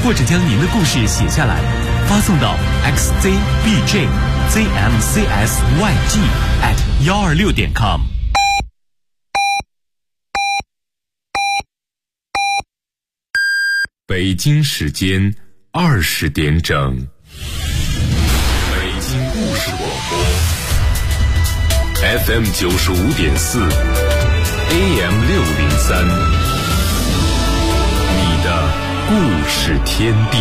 或者将您的故事写下来，发送到 xzbjzmcsyg@126.com。北京时间20点整，北京故事广播 FM 95.4 AM 603，你的故事天地。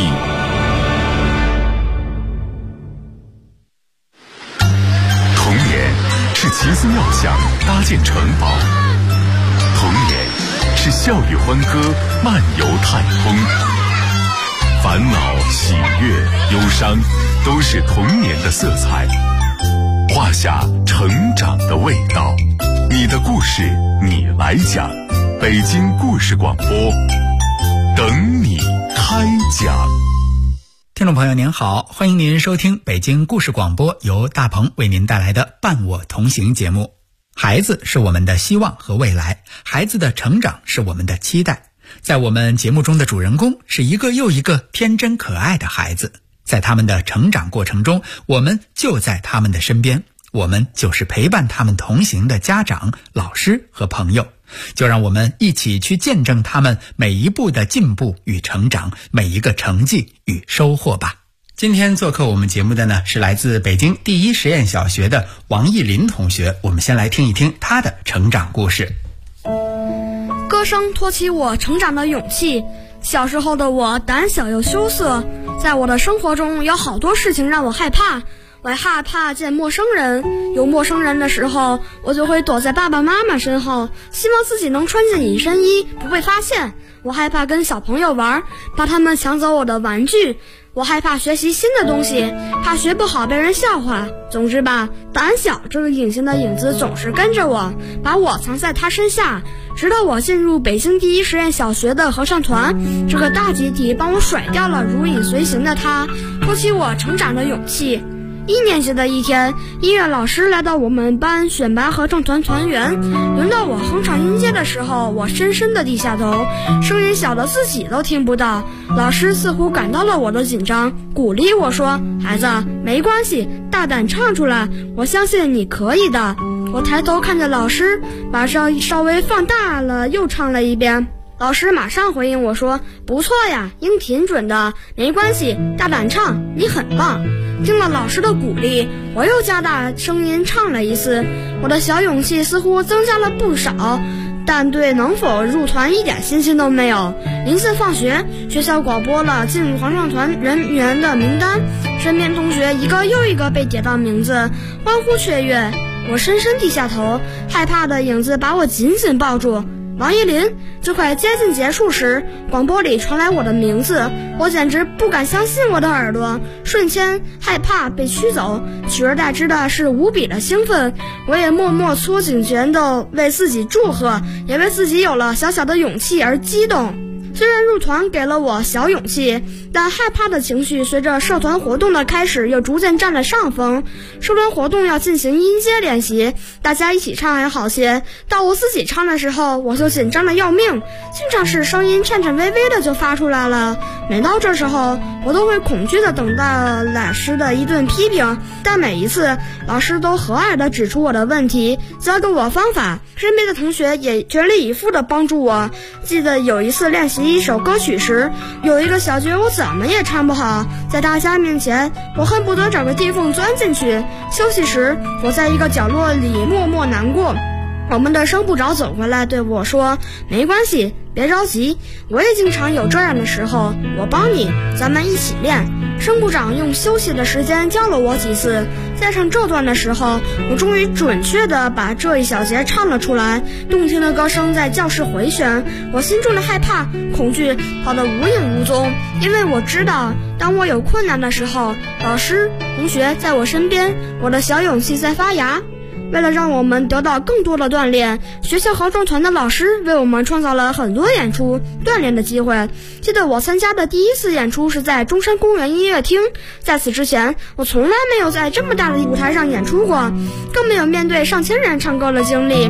童年是奇思妙想搭建城堡，童年是笑语欢歌漫游太空，烦恼喜悦忧伤都是童年的色彩，画下成长的味道。你的故事你来讲，北京故事广播等你开讲。 听众朋友您好，欢迎您收听北京故事广播，由大鹏为您带来的伴我同行节目。孩子是我们的希望和未来，孩子的成长是我们的期待。在我们节目中的主人公是一个又一个天真可爱的孩子，在他们的成长过程中，我们就在他们的身边，我们就是陪伴他们同行的家长、老师和朋友。就让我们一起去见证他们每一步的进步与成长，每一个成绩与收获吧。今天做客我们节目的呢，是来自北京第一实验小学的王艺林同学，我们先来听一听他的成长故事。 歌声托起我成长的勇气。小时候的我胆小又羞涩，在我的生活中有好多事情让我害怕。我害怕见陌生人，有陌生人的时候，我就会躲在爸爸妈妈身后，希望自己能穿进隐身衣，不被发现。我害怕跟小朋友玩，怕他们抢走我的玩具。我害怕学习新的东西，怕学不好被人笑话。总之吧，胆小这个隐形的影子总是跟着我，把我藏在他身下，直到我进入北京第一实验小学的合唱团，这个大集体帮我甩掉了如影随形的他，托起我成长的勇气。1年级的一天，音乐老师来到我们班选拔合唱团团员，轮到我哼唱音阶的时候，我深深地低下头，声音小得自己都听不到。老师似乎感到了我的紧张，鼓励我说：“孩子，没关系，大胆唱出来，我相信你可以的。”我抬头看着老师，把声音稍微放大了，又唱了一遍。老师马上回应我说：“不错呀，音挺准的，没关系，大胆唱，你很棒。”听了老师的鼓励，我又加大声音唱了一次，我的小勇气似乎增加了不少，但对能否入团一点信心都没有。临近放学，学校广播了进入合唱团人员的名单，身边同学一个又一个被点到名字，欢呼雀跃。我深深低下头，害怕的影子把我紧紧抱住。王艺林。就快接近结束时，广播里传来我的名字，我简直不敢相信我的耳朵，瞬间害怕被驱走，取而代之的是无比的兴奋。我也默默搓紧拳头，为自己祝贺，也为自己有了小小的勇气而激动。虽然入团给了我小勇气，但害怕的情绪随着社团活动的开始又逐渐占了上风。社团活动要进行音阶练习，大家一起唱还好些，到我自己唱的时候，我就紧张的要命，经常是声音颤颤巍巍的就发出来了。每到这时候，我都会恐惧的等待老师的一顿批评，但每一次老师都和蔼的指出我的问题，教给我方法，身边的同学也全力以赴的帮助我。记得有一次练习一首歌曲时，有一个小节我怎么也唱不好，在大家面前，我恨不得找个地缝钻进去。休息时，我在一个角落里默默难过。我们的声部长走回来对我说：“没关系，别着急，我也经常有这样的时候，我帮你，咱们一起练。”声部长用休息的时间教了我几次，在唱这段的时候，我终于准确地把这一小节唱了出来。动听的歌声在教室回旋，我心中的害怕、恐惧跑得无影无踪，因为我知道，当我有困难的时候，老师、同学在我身边，我的小勇气在发芽。为了让我们得到更多的锻炼，学校合唱团的老师为我们创造了很多演出锻炼的机会。记得我参加的第一次演出是在中山公园音乐厅，在此之前我从来没有在这么大的舞台上演出过，更没有面对上千人唱歌的经历。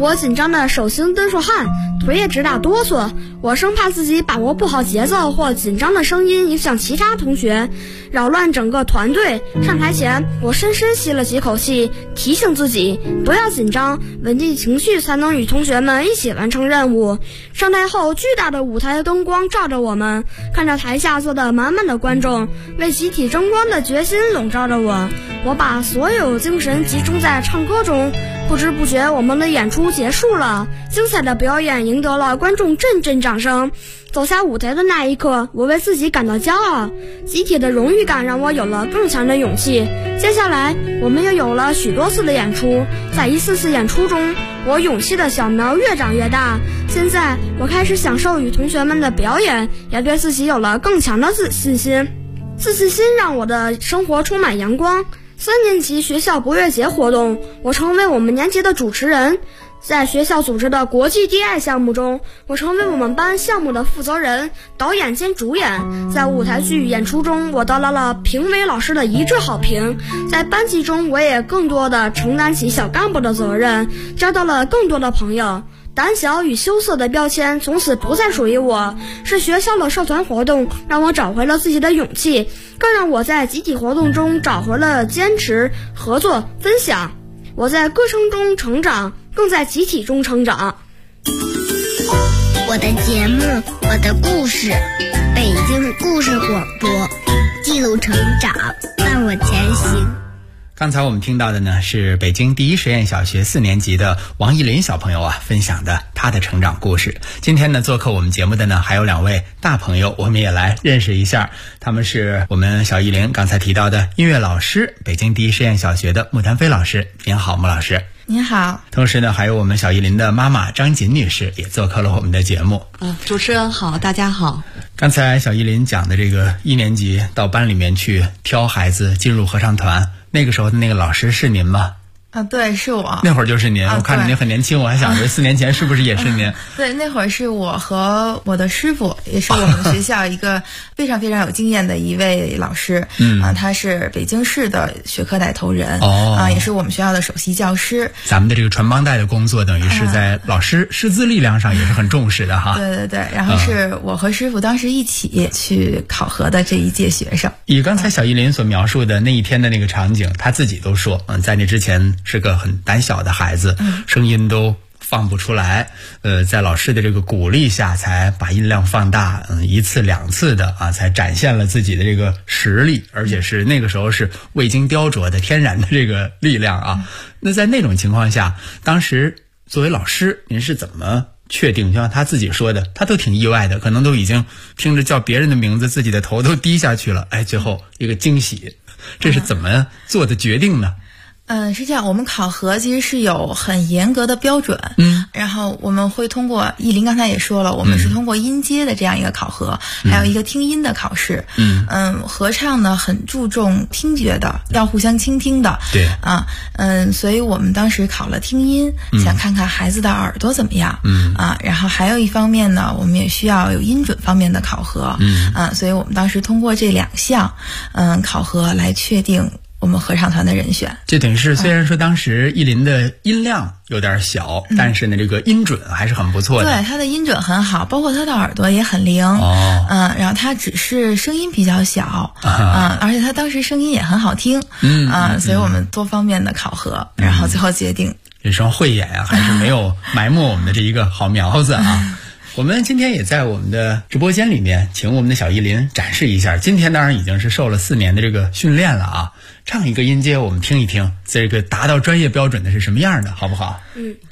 我紧张的手心蹲出汗，腿也直打哆嗦。我生怕自己把握不好节奏或紧张的声音影响其他同学，扰乱整个团队。上台前，我深深吸了几口气，提醒自己不要紧张，稳定情绪才能与同学们一起完成任务。上台后，巨大的舞台灯光照着我们，看着台下坐的满满的观众，为集体争光的决心笼罩着我。我把所有精神集中在唱歌中，不知不觉我们的演出结束了，精彩的表演赢得了观众阵阵掌声。走下舞台的那一刻，我为自己感到骄傲，集体的荣誉感让我有了更强的勇气。接下来我们又有了许多次的演出，在一次次演出中，我勇气的小苗越长越大。现在我开始享受与同学们的表演，也对自己有了更强的自信心。自信心让我的生活充满阳光。3年级学校博乐节活动，我成为我们年级的主持人。在学校组织的国际DI项目中，我成为我们班项目的负责人、导演兼主演。在舞台剧演出中，我得到了评委老师的一致好评。在班级中，我也更多的承担起小干部的责任，交到了更多的朋友。胆小与羞涩的标签从此不再属于我，是学校的社团活动让我找回了自己的勇气，更让我在集体活动中找回了坚持、合作、分享。我在歌声中成长，更在集体中成长。 我的节目，我的故事，北京故事广播，记录成长，伴我前行。 刚才我们听到的呢，是北京第一实验小学4年级的王艺林小朋友分享的他的成长故事。今天呢，做客我们节目的呢还有2位大朋友，我们也来认识一下。他们是我们小艺林刚才提到的音乐老师，北京第一实验小学的穆丹飞老师。您好，穆老师。 您好。 同时呢，还有我们小艺林的妈妈张锦女士也做客了我们的节目。 主持人好，大家好。 刚才小艺林讲的这个1年级到班里面去挑孩子进入合唱团，那个时候的那个老师是您吗？ 对，是我。 那会儿就是您，我看着您很年轻，我还想着4年前是不是也是您？ 对，那会儿是我和我的师傅，也是我们学校一个非常非常有经验的一位老师。他是北京市的学科带头人，也是我们学校的首席教师。 咱们的这个传帮带的工作，等于是在老师师资力量上也是很重视的哈。 对对对，然后是我和师傅当时一起去考核的这一届学生。 以刚才小艺林所描述的那一天的那个场景，他自己都说，在那之前是个很胆小的孩子，声音都放不出来，在老师的这个鼓励下才把音量放大，1次2次的才展现了自己的这个实力，而且是那个时候是未经雕琢的天然的这个力量啊。那在那种情况下，当时作为老师，您是怎么确定？就像他自己说的，他都挺意外的，可能都已经听着叫别人的名字，自己的头都低下去了，最后一个惊喜，这是怎么做的决定呢？ 是这样，我们考核其实是有很严格的标准，然后我们会通过艺林刚才也说了，我们是通过音阶的这样一个考核，还有一个听音的考试。合唱呢很注重听觉的，要互相倾听的。 对所以我们当时考了听音，想看看孩子的耳朵怎么样。然后还有一方面呢，我们也需要有音准方面的考核。所以我们当时通过这2项考核来确定我们合唱团的人选。 这等于是虽然说当时艺林的音量有点小，但是呢这个音准还是很不错的。 对，他的音准很好，包括他的耳朵也很灵。然后他只是声音比较小，而且他当时声音也很好听。所以我们多方面的考核，然后最后决定。 这双慧眼还是没有埋没我们的这一个好苗子啊。我们今天也在我们的直播间里面请我们的小艺林展示一下，今天当然已经是受了4年的这个训练了啊，唱一个音阶我们听一听，这个达到专业标准的是什么样的，好不好？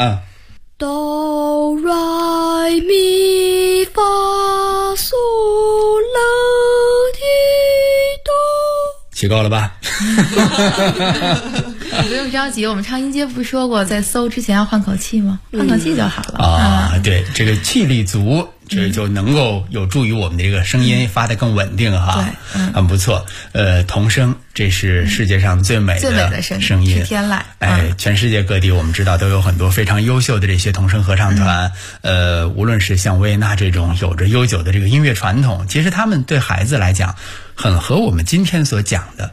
哆来咪发嗦啦提哆， 起够了吧？ 不用着急，我们唱音阶不是说过在搜之前要换口气吗？换口气就好了。 对，这个气力足，这就能够有助于我们的这个声音发得更稳定哈。 对， 很不错。童声，这是世界上最美的声音， 是天籁。 全世界各地我们知道都有很多非常优秀的这些童声合唱团。无论是像维也纳这种有着悠久的这个音乐传统，其实他们对孩子来讲，很和我们今天所讲的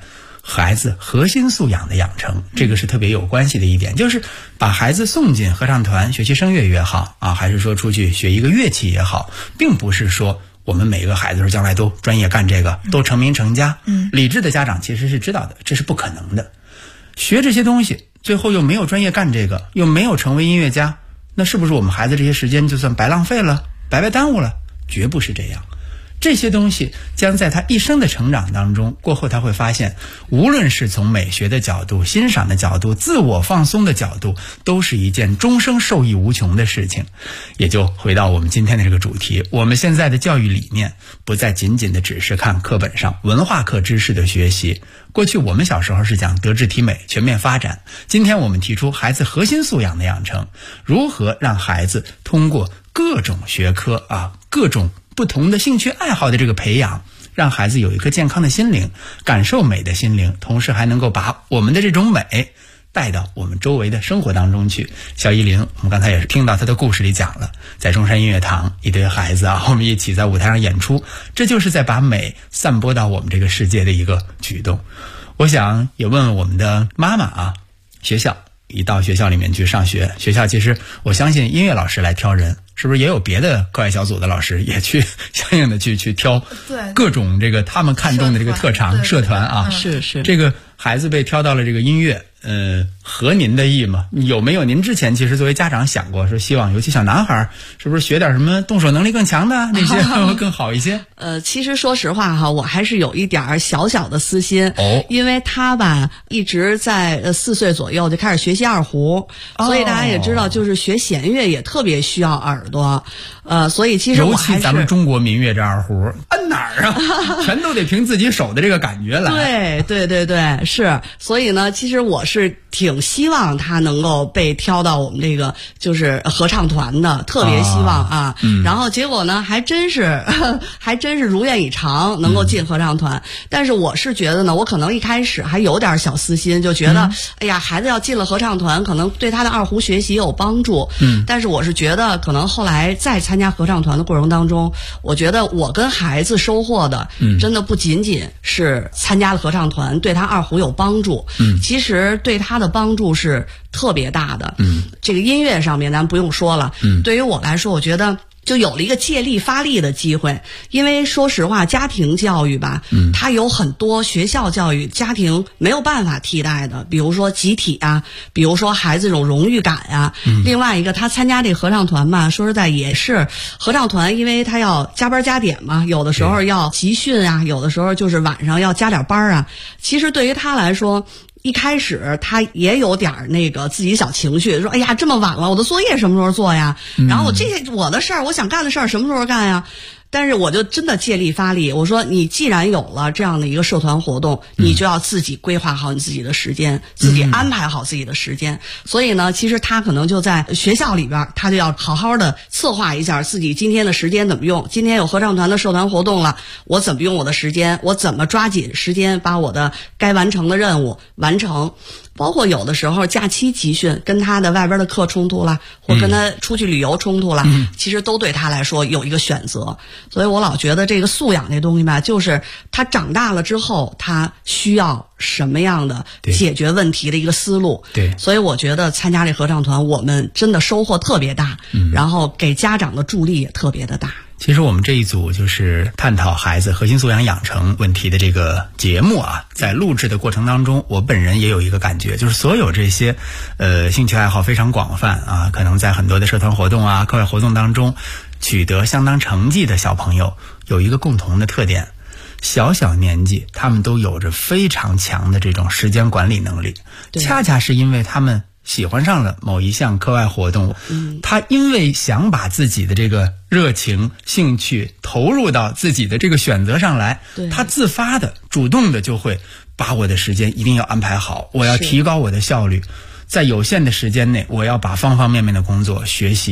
孩子核心素养的养成，这个是特别有关系的一点，就是把孩子送进合唱团学习声乐也好啊，还是说出去学一个乐器也好，并不是说我们每个孩子将来都专业干这个，都成名成家。理智的家长其实是知道的，这是不可能的。学这些东西，最后又没有专业干这个，又没有成为音乐家，那是不是我们孩子这些时间就算白浪费了，白白耽误了？绝不是这样。这些东西将在他一生的成长当中，过后他会发现，无论是从美学的角度、欣赏的角度、自我放松的角度，都是一件终生受益无穷的事情。也就回到我们今天的这个主题，我们现在的教育理念不再仅仅的只是看课本上文化课知识的学习。过去我们小时候是讲德智体美全面发展，今天我们提出孩子核心素养的养成，如何让孩子通过各种学科各种不同的兴趣爱好的这个培养，让孩子有一颗健康的心灵，感受美的心灵，同时还能够把我们的这种美带到我们周围的生活当中去。小依林，我们刚才也是听到她的故事里讲了，在中山音乐堂一堆孩子我们一起在舞台上演出，这就是在把美散播到我们这个世界的一个举动。我想也问问我们的妈妈学校一到学校里面去上学，学校其实我相信音乐老师来挑人，是不是也有别的课外小组的老师也去相应的去挑各种这个他们看重的这个特长社团是这个孩子被挑到了这个音乐，合您的意吗？有没有您之前其实作为家长想过，说希望尤其小男孩是不是学点什么动手能力更强的那些会更好一些？ 其实说实话我还是有一点小小的私心因为他吧一直在4岁左右就开始学习二胡，所以大家也知道，就是学弦乐也特别需要耳朵，所以其实我还是尤其咱们中国民乐这二胡摁哪儿全都得凭自己手的这个感觉来。 对，是，所以呢，其实我是挺希望他能够被挑到我们这个就是合唱团的，特别希望然后结果呢，还真是如愿以偿，能够进合唱团。但是我是觉得呢，我可能一开始还有点小私心，就觉得哎呀，孩子要进了合唱团，可能对他的二胡学习有帮助。但是我是觉得，可能后来在参加合唱团的过程当中，我觉得我跟孩子收获的，真的不仅仅是参加了合唱团对他二胡有帮助，其实对他的帮助是特别大的。这个音乐上面咱不用说了，对于我来说，我觉得就有了一个借力发力的机会。因为说实话，家庭教育吧，它有很多学校教育家庭没有办法替代的，比如说集体比如说孩子这种荣誉感另外一个，他参加这合唱团吧，说实在也是合唱团，因为他要加班加点嘛，有的时候要集训有的时候就是晚上要加点班其实对于他来说，一开始他也有点那个自己小情绪，说哎呀这么晚了，我的作业什么时候做呀？然后我的事儿，我想干的事儿什么时候干呀？但是我就真的借力发力，我说你既然有了这样的一个社团活动，你就要自己规划好你自己的时间，自己安排好自己的时间。所以呢，其实他可能就在学校里边，他就要好好的策划一下自己今天的时间怎么用。今天有合唱团的社团活动了，我怎么用我的时间？我怎么抓紧时间把我的该完成的任务完成？包括有的时候假期集训跟他的外边的课冲突了，或跟他出去旅游冲突了，其实都对他来说有一个选择。所以我老觉得这个素养这东西吧，就是他长大了之后他需要什么样的解决问题的一个思路。 对， 所以我觉得参加这合唱团我们真的收获特别大，然后给家长的助力也特别的大。 其实我们这一组就是探讨孩子核心素养养成问题的这个节目在录制的过程当中，我本人也有一个感觉，就是所有这些兴趣爱好非常广泛可能在很多的社团活动课外活动当中取得相当成绩的小朋友，有一个共同的特点，小年纪他们都有着非常强的这种时间管理能力，恰恰是因为他们喜欢上了某一项课外活动，他因为想把自己的这个热情兴趣投入到自己的这个选择上来，他自发的主动的就会把我的时间一定要安排好，我要提高我的效率，在有限的时间内我要把方方面面的工作学习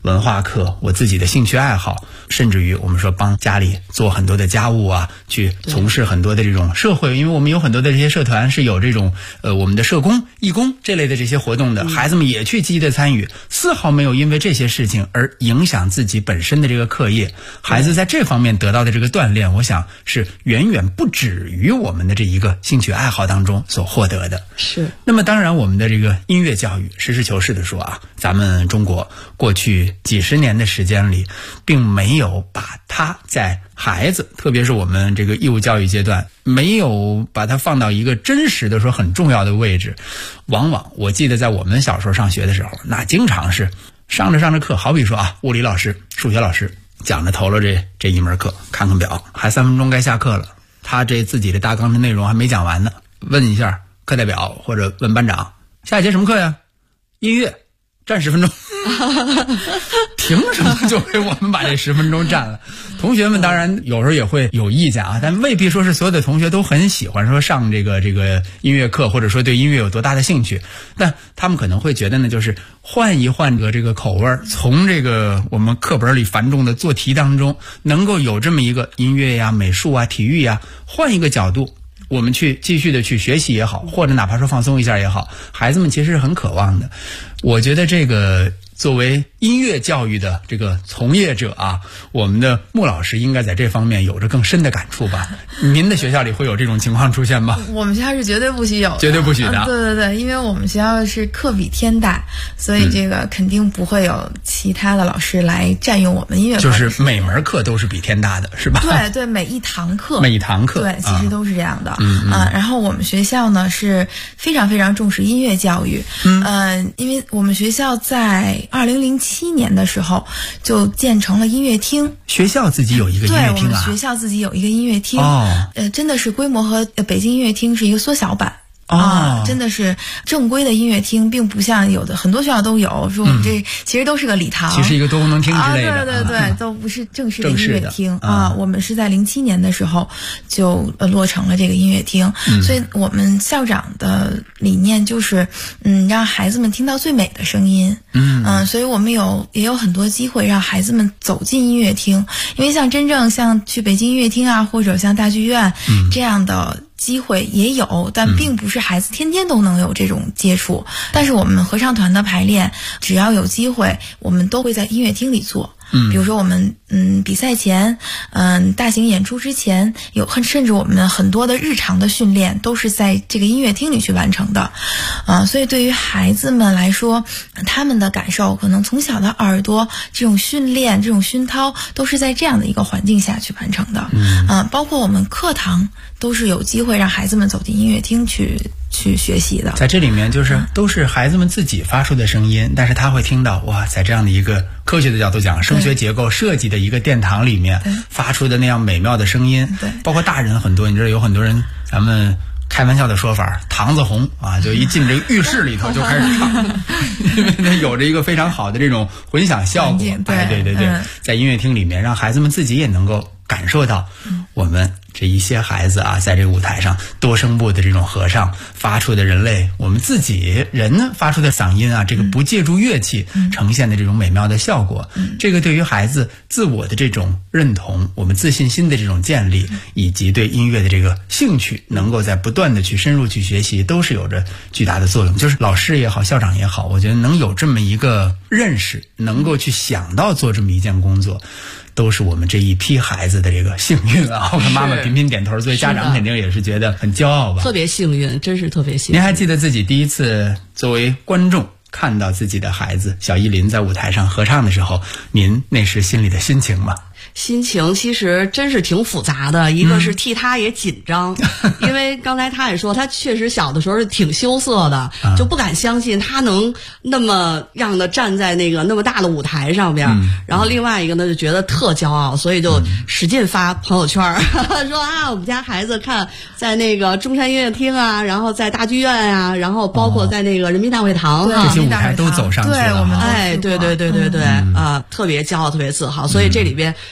文化课，我自己的兴趣爱好，甚至于我们说帮家里做很多的家务啊，去从事很多的这种社会，因为我们有很多的这些社团是有这种我们的社工、义工这类的这些活动的，孩子们也去积极的参与，丝毫没有因为这些事情而影响自己本身的这个课业。孩子在这方面得到的这个锻炼，我想是远远不止于我们的这一个兴趣爱好当中所获得的。 是。 那么当然我们的这个音乐教育，实事求是的说啊，咱们中国过去几十年的时间里，并没有把它在孩子，特别是我们这个义务教育阶段，没有把它放到一个真实的说很重要的位置。往往我记得在我们小时候上学的时候，那经常是上着课，好比说啊，物理老师、数学老师讲着头了这一门课，看看表，还3分钟该下课了，他这自己的大纲的内容还没讲完呢，问一下课代表或者问班长，下一节什么课呀？音乐，占10分钟。凭什么就给我们把这10分钟占了？同学们当然有时候也会有意见啊，但未必说是所有的同学都很喜欢说上这个音乐课，或者说对音乐有多大的兴趣。但他们可能会觉得呢，就是换一换这个口味，从这个我们课本里繁重的做题当中，能够有这么一个音乐呀、美术啊、体育呀，换一个角度，我们去继续的去学习也好，或者哪怕说放松一下也好，孩子们其实是很渴望的。我觉得这个作为音乐教育的这个从业者啊，我们的穆老师应该在这方面有着更深的感触吧？您的学校里会有这种情况出现吗？ 我们学校是绝对不许有的， 绝对不许的。 对，因为我们学校是课比天大，所以这个肯定不会有其他的老师来占用我们音乐课。 就是每门课都是比天大的，是吧？ 对，每一堂课，对，其实都是这样的。然后我们学校呢是非常非常重视音乐教育。因为我们学校在2007年的时候就建成了音乐厅， 学校自己有一个音乐厅啊。 对，我们学校自己有一个音乐厅。真的是规模和北京音乐厅是一个缩小版。真的是正规的音乐厅，并不像有的很多学校都有，说我们这其实都是个礼堂， 其实一个多功能厅之类的。 对，都不是正式的音乐厅啊。我们是在07年的时候就落成了这个音乐厅，所以我们校长的理念就是让孩子们听到最美的声音。所以我们也有很多机会让孩子们走进音乐厅，因为真正像去北京音乐厅啊，或者像大剧院这样的机会也有，但并不是孩子天天都能有这种接触。但是我们合唱团的排练，只要有机会，我们都会在音乐厅里做。比如说我们比赛前，大型演出之前，甚至我们很多的日常的训练都是在这个音乐厅里去完成的。所以对于孩子们来说，他们的感受可能从小的耳朵这种训练、这种熏陶都是在这样的一个环境下去完成的。包括我们课堂都是有机会让孩子们走进音乐厅去学习的。 在这里面都是孩子们自己发出的声音，但是他会听到哇，在这样的一个科学的角度讲，声学结构设计的一个殿堂里面发出的那样美妙的声音。包括大人很多，你知道有很多人，咱们开玩笑的说法，堂子红啊，就一进这个浴室里头就开始唱，因为它有着一个非常好的这种混响效果。对，在音乐厅里面，让孩子们自己也能够感受到我们这一些孩子啊，在这个舞台上多声部的这种合唱发出的我们自己人发出的嗓音啊，这个不借助乐器呈现的这种美妙的效果，这个对于孩子自我的这种认同，我们自信心的这种建立，以及对音乐的这个兴趣能够在不断的去深入去学习，都是有着巨大的作用。就是老师也好，校长也好，我觉得能有这么一个认识，能够去想到做这么一件工作，都是我们这一批孩子的这个幸运啊！我看妈妈频频点头，所以家长肯定也是觉得很骄傲吧？ 特别幸运，真是特别幸运。 您还记得自己第一次作为观众看到自己的孩子小依林在舞台上合唱的时候，您那时心里的心情吗？ 心情其实真是挺复杂的，一个是替他也紧张，因为刚才他也说他确实小的时候是挺羞涩的，就不敢相信他能那么样的站在那个那么大的舞台上边。然后另外一个呢就觉得特骄傲，所以就使劲发朋友圈说我们家孩子看在那个中山音乐厅啊，然后在大剧院啊，然后包括在那个人民大会堂这些舞台都走上去了。 对，我们对，特别骄傲，特别自豪。所以这里边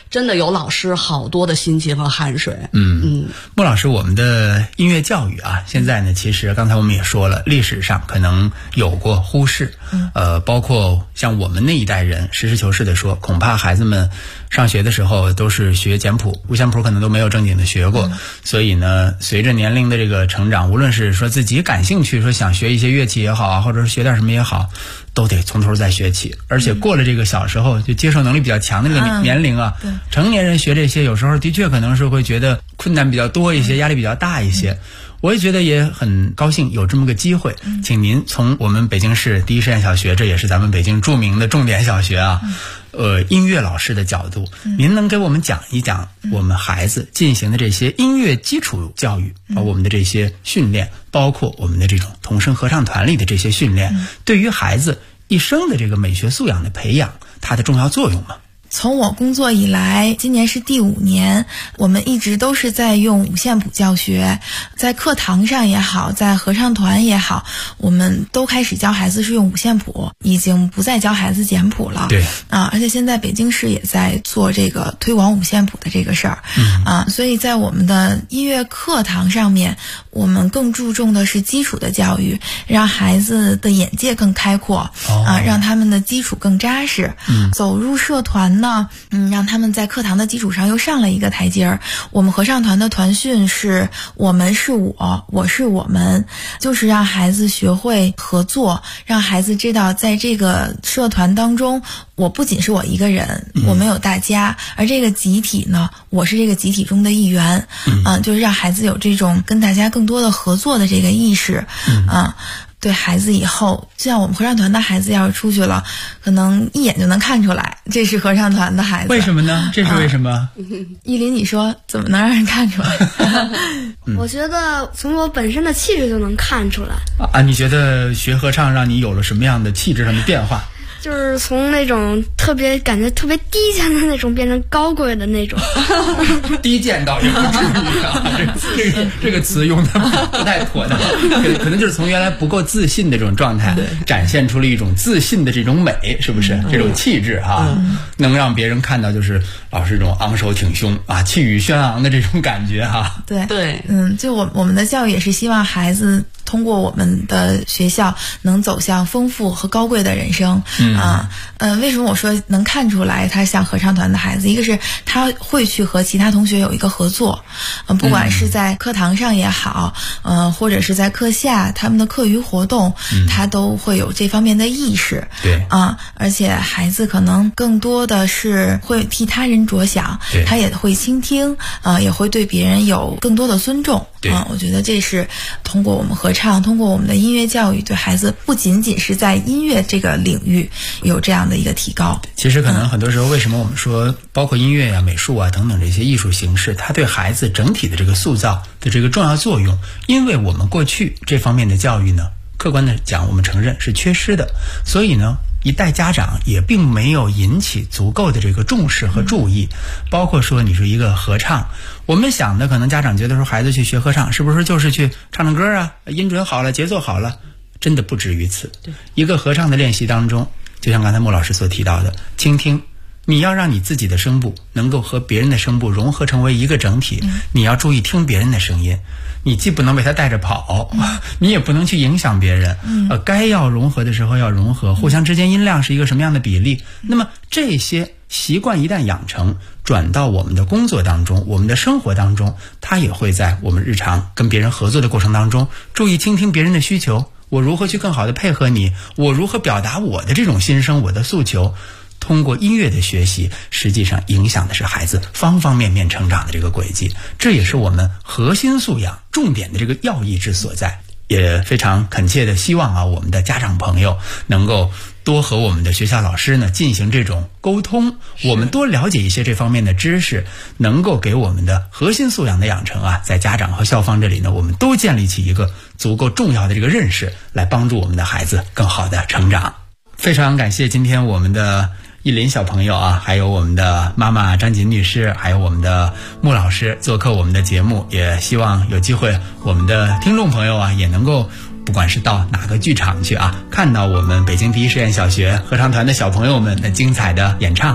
真的有老师好多的辛勤和汗水。 穆老师，我们的音乐教育啊，现在呢，其实刚才我们也说了，历史上可能有过忽视，包括像我们那一代人，实事求是的说，恐怕孩子们上学的时候都是学简谱，五线谱可能都没有正经的学过，所以呢，随着年龄的这个成长，无论是说自己感兴趣，说想学一些乐器也好啊，或者是学点什么也好，都得从头再学起。而且过了这个小时候就接受能力比较强的这个年龄啊，成年人学这些有时候的确可能是会觉得困难比较多一些，压力比较大一些。我也觉得也很高兴有这么个机会，请您从我们北京市第一实验小学，这也是咱们北京著名的重点小学啊，音乐老师的角度，您能给我们讲一讲我们孩子进行的这些音乐基础教育，包括我们的这些训练，包括我们的这种童声合唱团里的这些训练，对于孩子一生的这个美学素养的培养，它的重要作用吗？ 从我工作以来，今年是第5年，我们一直都是在用五线谱教学，在课堂上也好，在合唱团也好，我们都开始教孩子是用五线谱，已经不再教孩子简谱了。 对而且现在北京市也在做这个推广五线谱的这个事儿。所以在我们的音乐课堂上面，我们更注重的是基础的教育，让孩子的眼界更开阔，让他们的基础更扎实。走入社团呢，让他们在课堂的基础上又上了一个台阶儿。我们合唱团的团训是我们是我，我是我们，就是让孩子学会合作，让孩子知道在这个社团当中，我不仅是我一个人，我们有大家，而这个集体呢，我是这个集体中的一员。就是让孩子有这种跟大家更多的合作的这个意识。对孩子以后，就像我们合唱团的孩子要是出去了，可能一眼就能看出来这是合唱团的孩子。 为什么呢？这是为什么？ 依林，你说怎么能让人看出来？ 我觉得从我本身的气质就能看出来。 你觉得学合唱让你有了什么样的气质上的变化？ 就是从那种感觉特别低贱的那种，变成高贵的那种。 低贱倒也不至于啊，这个词用的不太妥当，可能就是从原来不够自信的这种状态，展现出了一种自信的这种美，是不是？这种气质能让别人看到，就是老师这种昂首挺胸啊、气宇轩昂的这种感觉对，就我们的教育也是希望孩子通过我们的学校能走向丰富和高贵的人生。为什么我说能看出来他像合唱团的孩子？一个是他会去和其他同学有一个合作，不管是在课堂上也好，或者是在课下他们的课余活动，他都会有这方面的意识。 对而且孩子可能更多的是会替他人着想，他也会倾听，也会对别人有更多的尊重。我觉得这是通过我们合唱，通过我们的音乐教育，对孩子不仅仅是在音乐这个领域有这样的一个提高。 其实可能很多时候，为什么我们说包括音乐美术等等这些艺术形式，它对孩子整体的这个塑造的这个重要作用，因为我们过去这方面的教育呢，客观的讲我们承认是缺失的，所以呢一代家长也并没有引起足够的这个重视和注意。包括说你说一个合唱，我们想的可能家长觉得说孩子去学合唱是不是就是去唱唱歌音准好了，节奏好了，真的不止于此。一个合唱的练习当中，就像刚才穆老师所提到的倾听，你要让你自己的声部能够和别人的声部融合成为一个整体，你要注意听别人的声音，你既不能被他带着跑，你也不能去影响别人。该要融合的时候要融合，互相之间音量是一个什么样的比例。那么这些习惯一旦养成，转到我们的工作当中，我们的生活当中，它也会在我们日常跟别人合作的过程当中，注意倾听别人的需求，我如何去更好的配合你，我如何表达我的这种心声，我的诉求。通过音乐的学习，实际上影响的是孩子方方面面成长的这个轨迹，这也是我们核心素养重点的这个要义之所在。也非常恳切的希望我们的家长朋友能够多和我们的学校老师呢进行这种沟通，我们多了解一些这方面的知识，能够给我们的核心素养的养成在家长和校方这里呢，我们都建立起一个足够重要的这个认识，来帮助我们的孩子更好的成长。非常感谢今天我们的依林小朋友还有我们的妈妈张锦女士，还有我们的穆老师做客我们的节目，也希望有机会我们的听众朋友也能够不管是到哪个剧场去看到我们北京第一实验小学合唱团的小朋友们的精彩的演唱。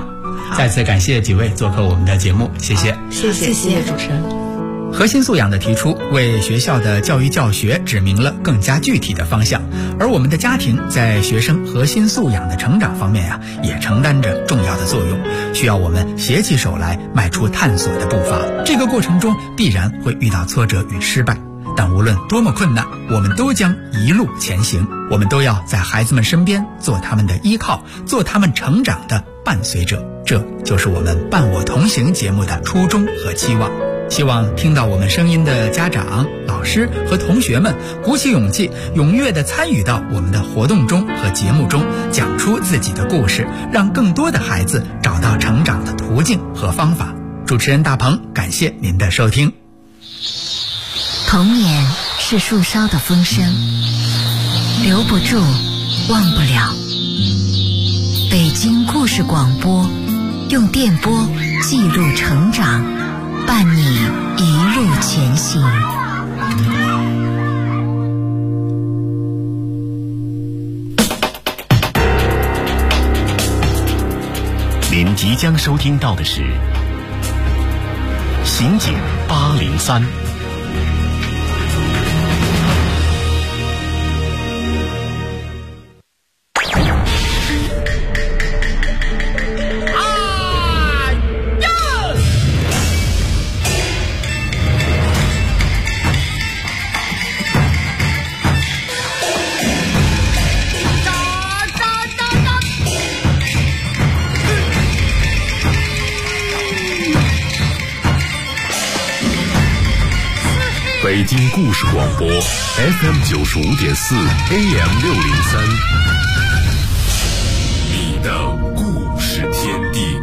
再次感谢几位做客我们的节目，谢谢。 谢谢主持人。 核心素养的提出，为学校的教育教学指明了更加具体的方向，而我们的家庭在学生核心素养的成长方面也承担着重要的作用，需要我们携起手来，迈出探索的步伐。这个过程中必然会遇到挫折与失败，但无论多么困难，我们都将一路前行。我们都要在孩子们身边做他们的依靠，做他们成长的伴随者。这就是我们伴我同行节目的初衷和期望。希望听到我们声音的家长、老师和同学们鼓起勇气，踊跃地参与到我们的活动中和节目中，讲出自己的故事，让更多的孩子找到成长的途径和方法。主持人大鹏，感谢您的收听。 童年是树梢的风声，留不住，忘不了。北京故事广播，用电波记录成长，伴你一路前行。 您即将收听到的是《刑警803》。北京故事广播 FM 95.4 AM 603，你的故事天地。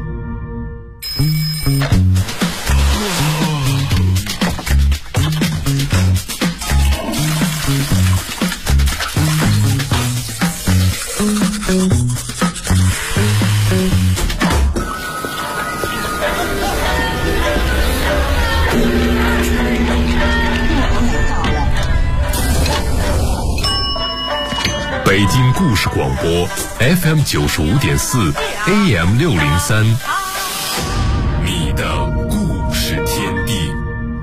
北京故事广播 FM 95.4 AM 603，你的故事天地。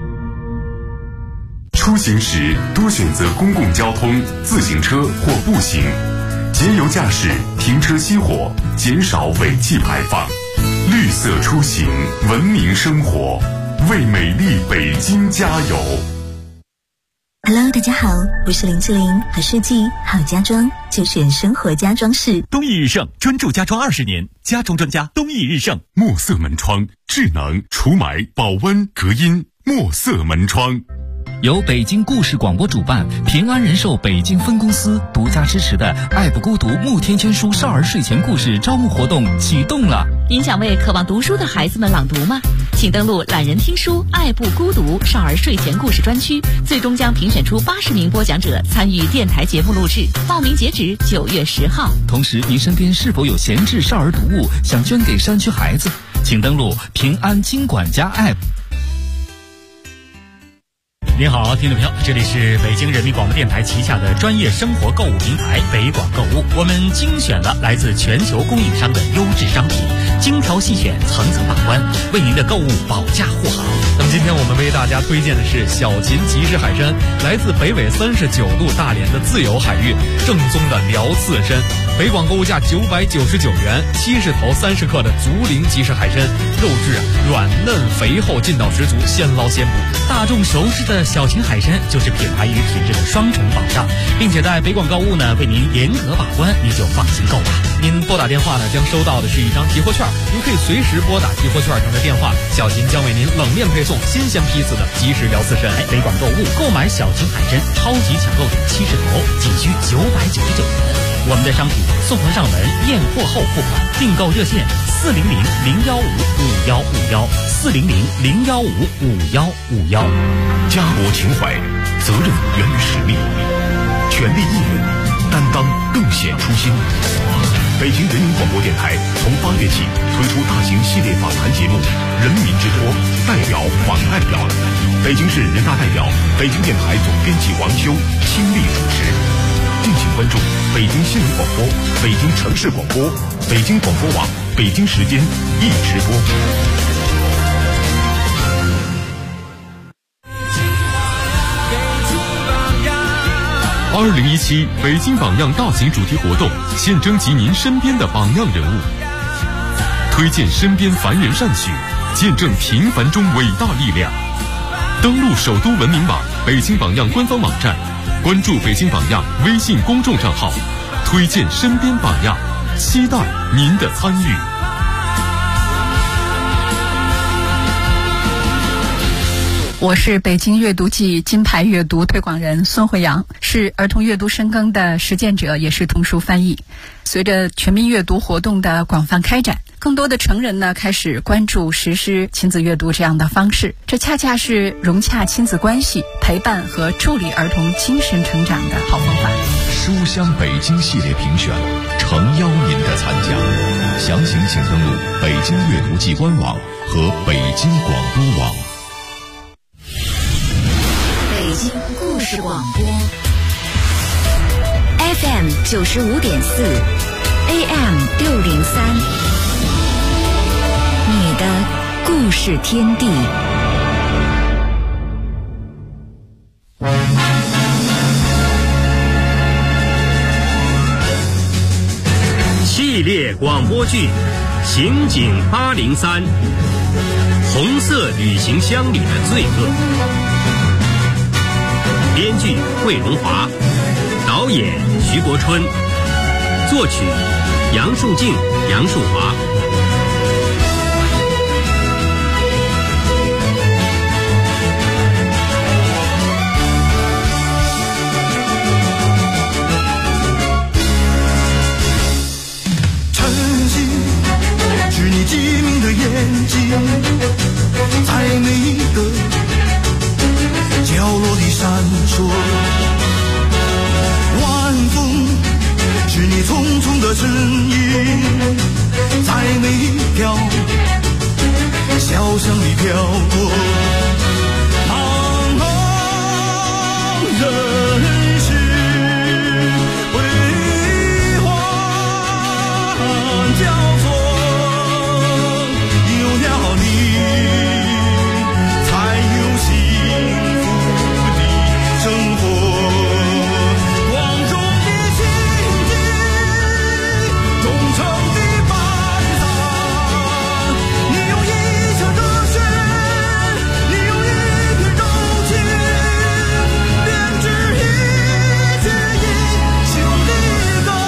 出行时多选择公共交通、自行车或步行，节油驾驶，停车熄火，减少尾气排放。绿色出行，文明生活，为美丽北京加油。 Hello， 大家好，我是林志玲，好设计好家装就选生活家装饰。 东义日盛专注家装20年，家装专家东义日盛。 墨色门窗，智能除霾、保温、隔音。墨色门窗。 由北京故事广播主办，平安人寿北京分公司独家支持的爱不孤独慕天千书少儿睡前故事招募活动启动了。 您想为渴望读书的孩子们朗读吗？请登录懒人听书爱不孤独少儿睡前故事专区，最终将评选出80名播讲者参与电台节目录制，报名截止9月10号。 同时，您身边是否有闲置少儿读物想捐给山区孩子？请登录平安金管家 App。 您好，听众朋友，这里是北京人民广播电台旗下的专业生活购物平台北广购物。我们精选了来自全球供应商的优质商品，精挑细选，层层把关，为您的购物保驾护航。 那么今天我们为大家推荐的是小秦即食海参，来自北纬39度大连的自由海域，正宗的辽刺参。北广购物价999元，70头30克的竹林即食海参，肉质软嫩肥厚，劲道十足，现捞现捕。 大众熟知的小秦海参就是品牌与品质的双重保障，并且在北广购物呢为您严格把关，你就放心购吧。 您拨打电话呢将收到的是一张提货券，您可以随时拨打提货券上的电话，小秦将为您冷链配送新鲜批次的即食辽刺参。 北广购物购买小秦海参超级抢购点70头，仅需999元。我们的商品送货上门，验货后付款，订购热线400-015-5151，400-015-5151。 家国情怀，责任源于使命，全力义务，担当更显初心。北京人民广播电台从8月起推出大型系列访谈节目《人民之托》，代表访代表，北京市人大代表、北京电台总编辑王修亲力主持。敬请关注北京新闻广播、北京城市广播、北京广播网、 北京时间一直播。2017北京榜样大型主题活动，现征集您身边的榜样人物，推荐身边凡人善举，见证平凡中伟大力量。登录首都文明网、北京榜样官方网站，关注北京榜样微信公众账号，推荐身边榜样，期待您的参与。 我是北京阅读季金牌阅读推广人孙慧阳，是儿童阅读深耕的实践者，也是童书翻译。随着全民阅读活动的广泛开展，更多的成人呢开始关注实施亲子阅读这样的方式，这恰恰是融洽亲子关系、陪伴和助力儿童精神成长的好方法。 书香北京系列评选，诚邀您的参加。详情请登录北京阅读季官网和北京广播网。 北京故事广播 FM 95.4 AM 603，你的故事天地。 系列广播剧《刑警803》，红色旅行箱里的罪恶。编剧桂荣华，导演徐国春，作曲杨树静、杨树华。 晨曦是你机敏的眼睛，在每一个角落里闪烁，晚风是你匆匆的身影，在每一条小巷里飘过，茫茫人世辉煌交错，有了你才有幸福生活，光荣的情景，忠诚的伴郎，你用一腔热血，你用一片柔情，编织一切英雄的歌。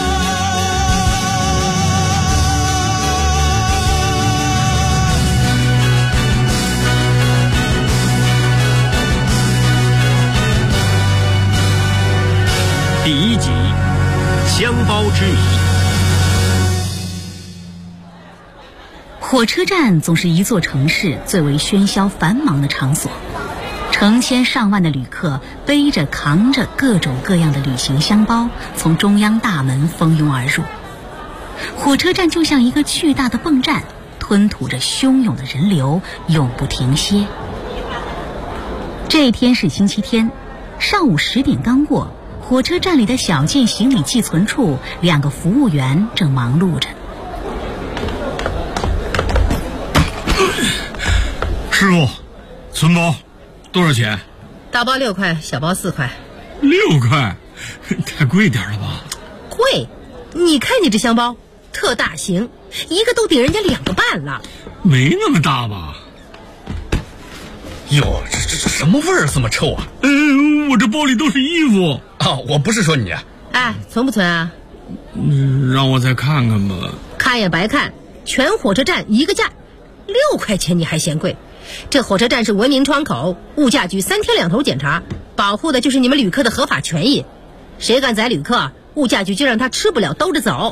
第1集，香包之谜。 火车站总是一座城市最为喧嚣繁忙的场所，成千上万的旅客背着扛着各种各样的旅行箱包，从中央大门蜂拥而入。火车站就像一个巨大的泵站，吞吐着汹涌的人流，永不停歇。这天是星期天，上午10点刚过，火车站里的小件行李寄存处，2个服务员正忙碌着。 师傅，存包多少钱？ 大包6块，小包4块。 6块，太贵点了吧？ 贵？你看你这箱包，特大型，一个都顶人家2个半了。 没那么大吧？ 哟，这什么味儿这么臭啊？ 我这包里都是衣服啊！我不是说你。 哎，存不存啊？ 让我再看看吧。 看也白看，全火车站一个价，6块钱你还嫌贵？这火车站是文明窗口，物价局3天2头检查，保护的就是你们旅客的合法权益。谁敢宰旅客，物价局就让他吃不了兜着走。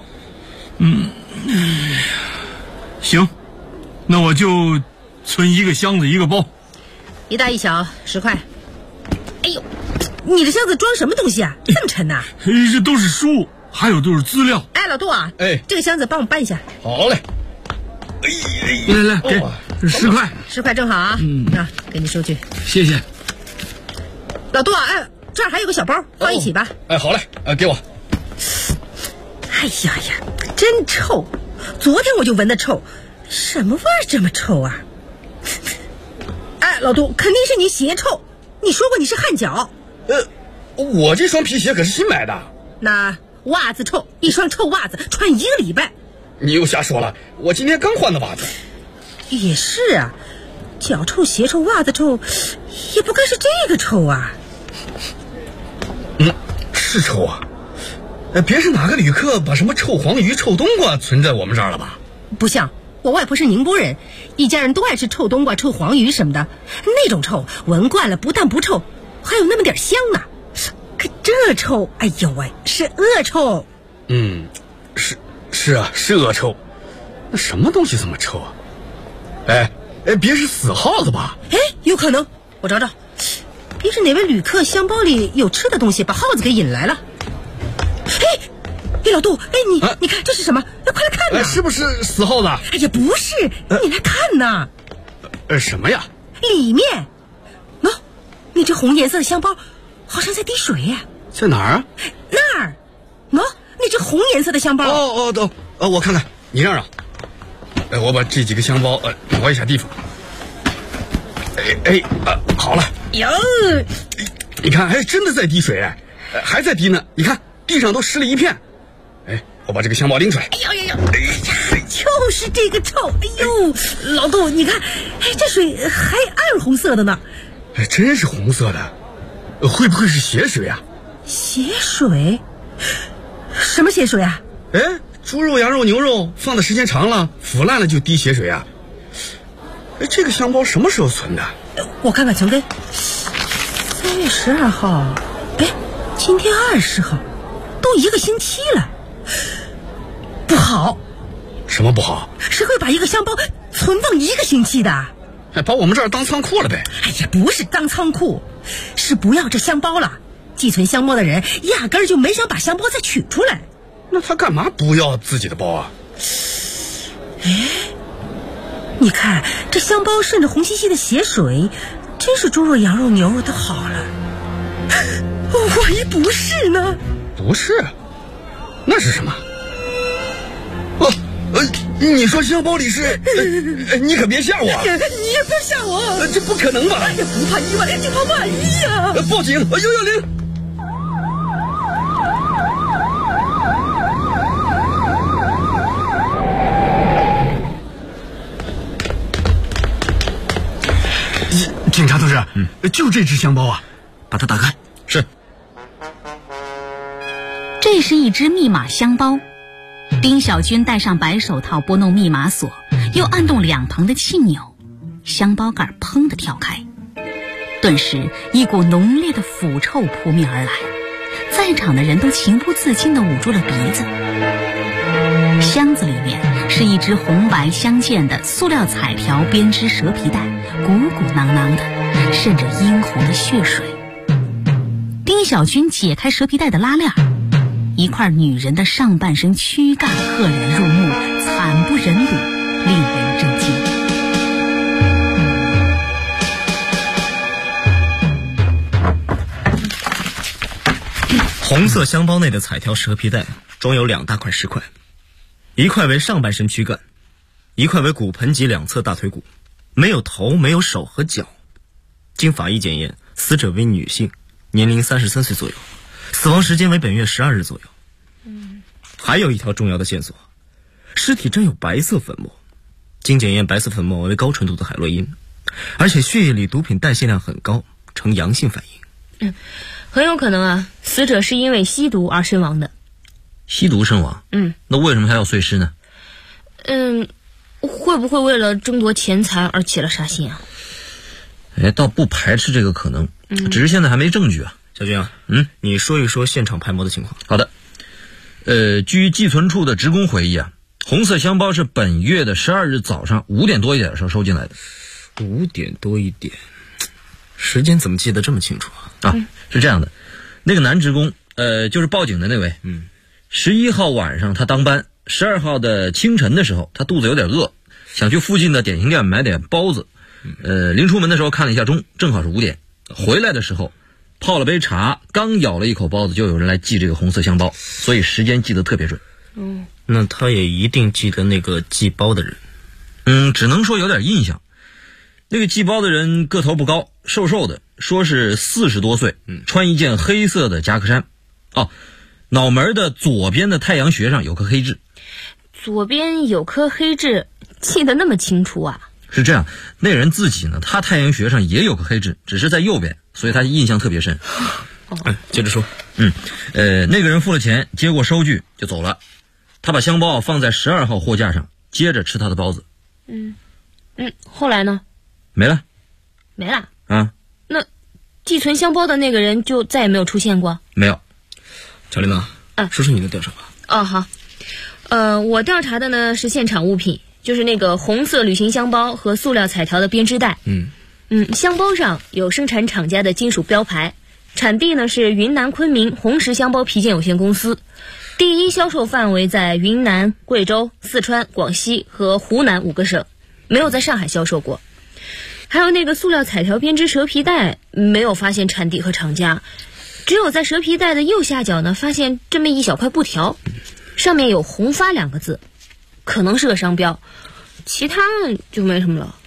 行，那我就存1个箱子1个包。 一大一小10块。哎呦，你这箱子装什么东西啊？这么沉呐？ 这都是书，还有都是资料。 哎，老杜啊，这个箱子帮我搬一下。 好嘞。 来，给10块 ，10块正好啊。给你收据。 谢谢。 老杜啊，这儿还有个小包，放一起吧。 好嘞，给我。 哎呀，真臭！ 昨天我就闻得臭，什么味儿这么臭啊？哎，老杜，肯定是你鞋臭，你说过你是汗脚。 我这双皮鞋可是新买的。 那袜子臭，一双臭袜子穿1个礼拜。 你又瞎说了，我今天刚换的袜子。 也是啊，脚臭鞋臭袜子臭，也不该是这个臭啊。 是臭啊。别是哪个旅客把什么臭黄鱼、臭冬瓜存在我们这儿了吧？ 不像，我外婆是宁波人，一家人都爱吃臭冬瓜、臭黄鱼什么的，那种臭闻惯了，不但不臭，还有那么点香呢。可这臭，哎呦喂，是恶臭。 是啊，是恶臭。那什么东西这么臭啊？别是死耗子吧？ 有可能，我找找。别是哪位旅客香包里有吃的东西，把耗子给引来了。老杜，你看这是什么？快来看呐！ 是不是死耗子？ 哎呀，不是，你来看呐。 什么呀？ 里面，你这红颜色的香包好像在滴水呀。 在哪儿啊？ 那儿，那只红颜色的香包。 我看看，你让让。我把这几个香包挪一下地方。好了。 哟， 你看，真的在滴水，还在滴呢。你看地上都湿了一片。我把这个香包拎出来。 就是这个臭。老杜，你看，这水还暗红色的呢。 真是红色的，会不会是血水啊？ 血水？什么血水啊？ 猪肉、羊肉、牛肉放的时间长了，腐烂了就滴血水啊。这个香包什么时候存的？ 我看看存根。3月12号，今天20号，都1个星期了。不好。 什么不好？ 谁会把一个香包存放1个星期的？ 把我们这儿当仓库了呗？ 不是当仓库，是不要这香包了。寄存香包的人压根儿就没想把香包再取出来。 那他干嘛不要自己的包啊？ 你看这香包顺着红兮兮的血水，真是猪肉、羊肉、牛肉都好了。万一不是呢？ 不是，那是什么？你说香包里是？你可别吓我！ 你也别吓我！ 这不可能吧？ 不怕意外，就怕万一呀！ 报警！110。警察同志，就这只香包啊，把它打开。是。 这是一只密码香包。丁小军戴上白手套，拨弄密码锁，又按动2旁的气钮，香包盖砰地跳开。顿时，一股浓烈的腐臭扑面而来，在场的人都情不自禁地捂住了鼻子。箱子里面是一只红白相间的塑料彩条编织蛇皮袋，鼓鼓囊囊的，渗着殷红的血水。丁小军解开蛇皮袋的拉链，一块女人的上半身躯干赫然入目，惨不忍睹，令人震惊。 红色香包内的彩条蛇皮袋装有2大块石块，一块为上半身躯干，一块为骨盆及2侧大腿骨，没有头，没有手和脚。经法医检验，死者为女性，年龄33岁左右，死亡时间为本月12日左右。还有一条重要的线索，尸体沾有白色粉末，经检验白色粉末为高纯度的海洛因，而且血液里毒品代谢量很高，呈阳性反应。 很有可能啊，死者是因为吸毒而身亡的。 吸毒身亡？那为什么还要碎尸呢？ 会不会为了争夺钱财而起了杀心啊？ 倒不排斥这个可能，只是现在还没证据啊。小军啊，你说一说现场排摸的情况。好的。据寄存处的职工回忆啊，红色香包是本月的12日早上5点多一点的时候收进来的。5点多一点，时间怎么记得这么清楚啊？是这样的，那个男职工，就是报警的那位，11号晚上他当班，12号的清晨的时候，他肚子有点饿，想去附近的点心店买点包子。临出门的时候看了一下钟，正好是5点。回来的时候泡了杯茶，刚咬了一口包子，就有人来寄这个红色香包，所以时间记得特别准。 那他也一定记得那个寄包的人。只能说有点印象。那个寄包的人个头不高，瘦瘦的，说是40多岁，穿一件黑色的夹克衫。脑门的左边的太阳穴上有颗黑痣。 左边有颗黑痣，记得那么清楚啊？ 是这样，那人自己呢，他太阳穴上也有个黑痣，只是在右边，所以他印象特别深。接着说。那个人付了钱，接过收据就走了。他把箱包放在12号货架上，接着吃他的包子。 后来呢？ 没了啊？那寄存箱包的那个人就再也没有出现过？ 没有。乔丽娜，说说你的调查吧。 好。我调查的呢是现场物品，就是那个红色旅行箱包和塑料彩条的编织袋。箱包上有生产厂家的金属标牌，产地呢是云南昆明红石箱包皮件有限公司，第一销售范围在云南、贵州、四川、广西和湖南5个省，没有在上海销售过。还有那个塑料彩条编织蛇皮袋，没有发现产地和厂家，只有在蛇皮袋的右下角呢发现这么一小块布条，上面有红发2个字，可能是个商标，其他就没什么了。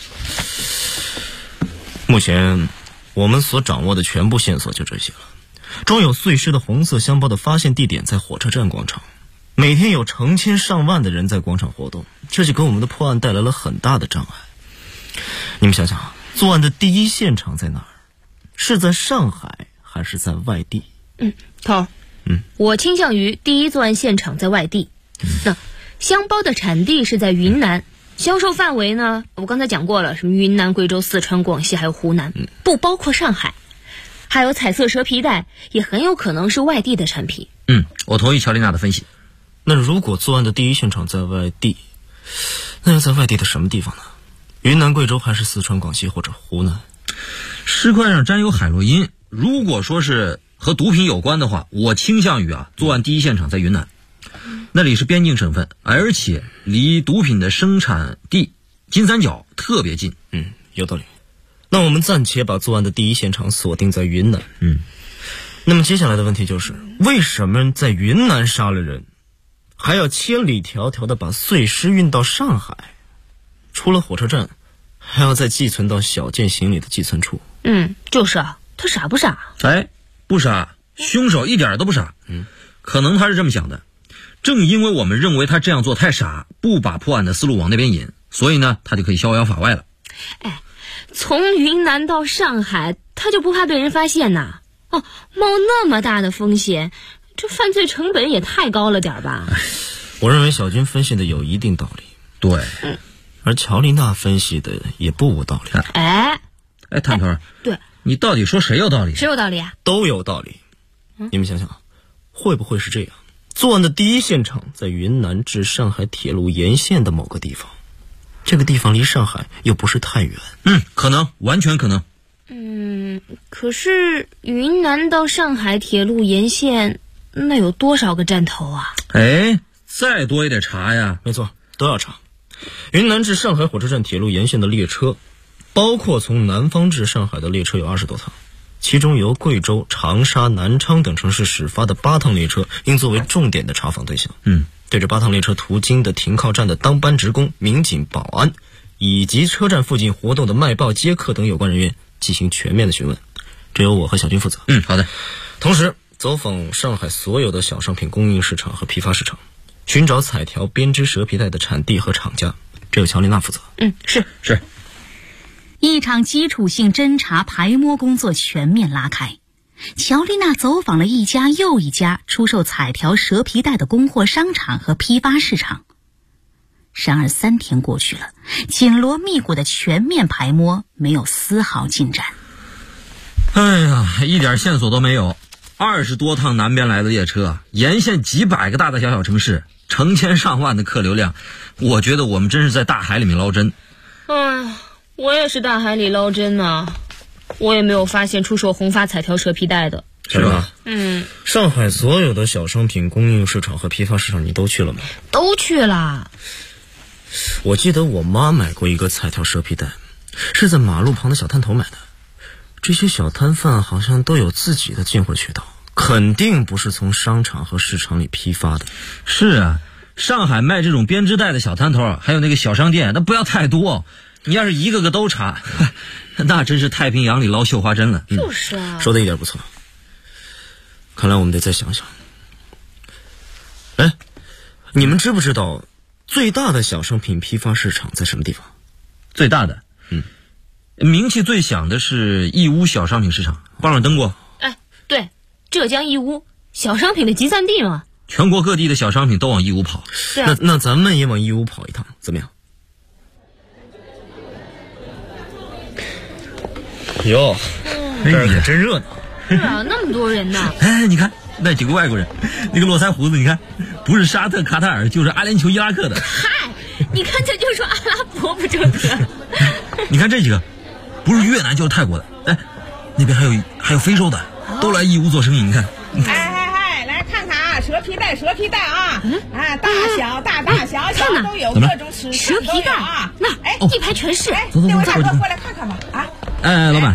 目前我们所掌握的全部线索就这些了。装有碎尸的红色箱包的发现地点在火车站广场，每天有成千上万的人在广场活动，这就给我们的破案带来了很大的障碍。你们想想，作案的第一现场在哪儿？是在上海还是在外地？ 头，我倾向于第一作案现场在外地。那箱包的产地是在云南，销售范围呢，我刚才讲过了，什么云南、贵州、四川、广西还有湖南，不包括上海。还有彩色蛇皮袋也很有可能是外地的产品。 我同意乔丽娜的分析。那如果作案的第一现场在外地，那要在外地的什么地方呢？云南、贵州还是四川、广西或者湖南？尸块上沾有海洛因，如果说是和毒品有关的话，我倾向于作案第一现场在云南，那里是边境省份，而且离毒品的生产地金三角特别近。有道理。那我们暂且把作案的第一现场锁定在云南。那么接下来的问题就是，为什么在云南杀了人，还要千里迢迢的把碎尸运到上海？出了火车站，还要再寄存到小件行李的寄存处。 就是他傻不傻？ 不傻，凶手一点都不傻。可能他是这么想的，正因为我们认为他这样做太傻，不把破案的思路往那边引，所以呢，他就可以逍遥法外了。 从云南到上海，他就不怕被人发现呐？冒那么大的风险，这犯罪成本也太高了点吧？ 我认为小军分析的有一定道理。对。而乔丽娜分析的也不无道理。探头， 对， 你到底说谁有道理？ 谁有道理啊？ 都有道理。你们想想，会不会是这样？作案的第一现场在云南至上海铁路沿线的某个地方，这个地方离上海又不是太远。可能，完全可能。 可是云南到上海铁路沿线，那有多少个站头啊？ 再多也得查呀。没错，都要查。云南至上海火车站铁路沿线的列车，包括从南方至上海的列车有20多趟，其中由贵州、长沙、南昌等城市始发的8趟列车应作为重点的查访对象。对这8趟列车途经的停靠站的当班职工、民警、保安，以及车站附近活动的卖报、接客等有关人员进行全面的询问，这由我和小军负责。好的。同时走访上海所有的小商品供应市场和批发市场，寻找彩条编织蛇皮袋的产地和厂家，这由乔丽娜负责。是。 一场基础性侦查排摸工作全面拉开，乔丽娜走访了一家又一家出售彩条蛇皮袋的供货商场和批发市场。然而3天过去了，紧锣密鼓的全面排摸没有丝毫进展。 一点线索都没有。20多趟南边来的列车，沿线几百个大大小小城市，成千上万的客流量，我觉得我们真是在大海里面捞针。 我也是大海里捞针呢，我也没有发现出售红发彩条蛇皮袋的。 是吧？上海所有的小商品供应市场和批发市场你都去了吗？ 都去了。 我记得我妈买过一个彩条蛇皮袋，是在马路旁的小摊头买的。这些小摊贩好像都有自己的进货渠道， 肯定不是从商场和市场里批发的。是啊，上海卖这种编织袋的小摊头，还有那个小商店，那不要太多。你要是一个个都查，那真是太平洋里捞绣花针了。 就是啊， 说的一点不错。看来我们得再想想。哎，你们知不知道最大的小商品批发市场在什么地方？ 最大的，名气最响的是义乌小商品市场，报上登过。 哎，对，浙江义乌小商品的集散地嘛， 全国各地的小商品都往义乌跑。 对啊， 那咱们也往义乌跑一趟，怎么样？哟，这儿可真热闹。 是啊，那么多人呢。 哎，你看那几个外国人，那个络腮胡子，你看，不是沙特、卡塔尔，就是阿联酋、伊拉克的。 嗨，你看这就说阿拉伯不就得？ 你看这几个，不是越南就是泰国的。哎，那边还有非洲的，都来义乌做生意。你看。 哎，来看看啊，蛇皮袋啊，大小大小都有，各种尺寸蛇皮袋啊， 那一排全是。 走，那位大哥过来看看吧啊。 哎，老板，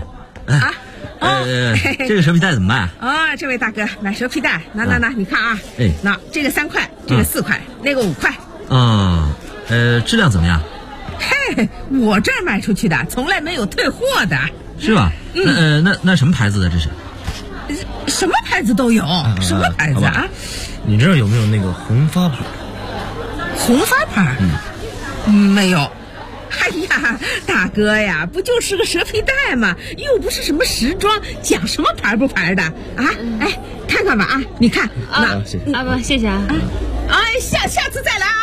这个蛇皮袋怎么卖啊？这位大哥买蛇皮袋，拿，你看啊，那这个3块，这个4块，那个5块。 质量怎么样？ 嘿，我这儿卖出去的，从来没有退货的。 是吧？那什么牌子的这是？ 什么牌子都有，什么牌子啊？ 你这儿有没有那个红发牌？ 红发牌？没有。哎呀，大哥呀，不就是个蛇皮袋吗？又不是什么时装，讲什么牌不牌的啊？哎，看看吧啊，你看啊，谢谢啊。 哎，下次再来啊。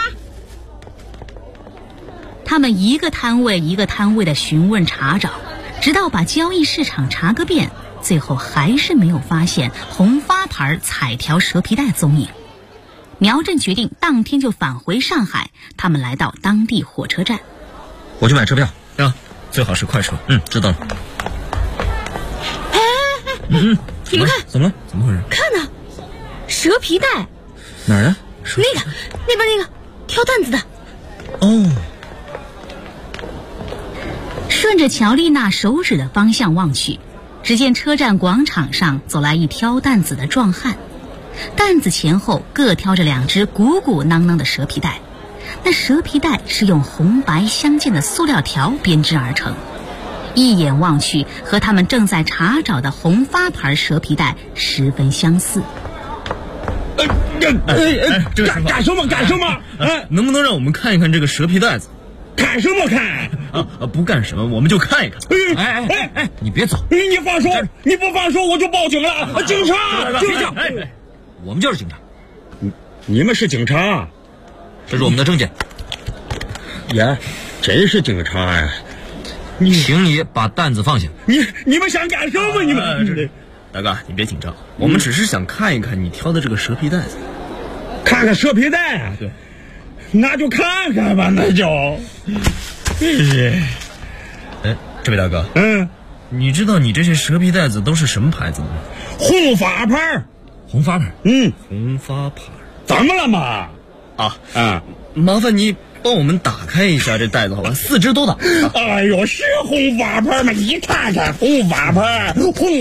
他们一个摊位一个摊位的询问查找，直到把交易市场查个遍，最后还是没有发现红发牌彩条蛇皮袋踪影。苗振决定当天就返回上海，他们来到当地火车站。 我去买车票啊，最好是快车。 知道了。 你们看， 怎么了？怎么回事？ 看呢，蛇皮袋。 哪儿啊？ 那边那个挑担子的。 哦。 顺着乔丽娜手指的方向望去，只见车站广场上走来一挑担子的壮汉，担子前后各挑着2只鼓鼓囊囊的蛇皮袋。那蛇皮袋是用红白相间的塑料条编织而成，一眼望去和他们正在查找的红发牌蛇皮袋十分相似。 干什么？ 能不能让我们看一看这个蛇皮袋子？ 看什么看？ 不干什么，我们就看一看。 哎， 你别走！ 你放手！你不放手，我就报警了！警察！ 我们就是警察。 你们是警察？ 这是我们的证件。 呀，真是警察呀！ 请你把担子放下。 你们想干什么？你们大哥，你别紧张，我们只是想看一看你挑的这个蛇皮袋子。 看看蛇皮袋啊？对，那就看看吧，那就。 这位大哥，你知道你这些蛇皮袋子都是什么牌子的吗？ 红发牌。 红发牌？红发牌。 怎么了嘛？ 麻烦你帮我们打开一下这袋子好吧，4只都打。 哎呦，是红发牌吗？你看看，红发牌。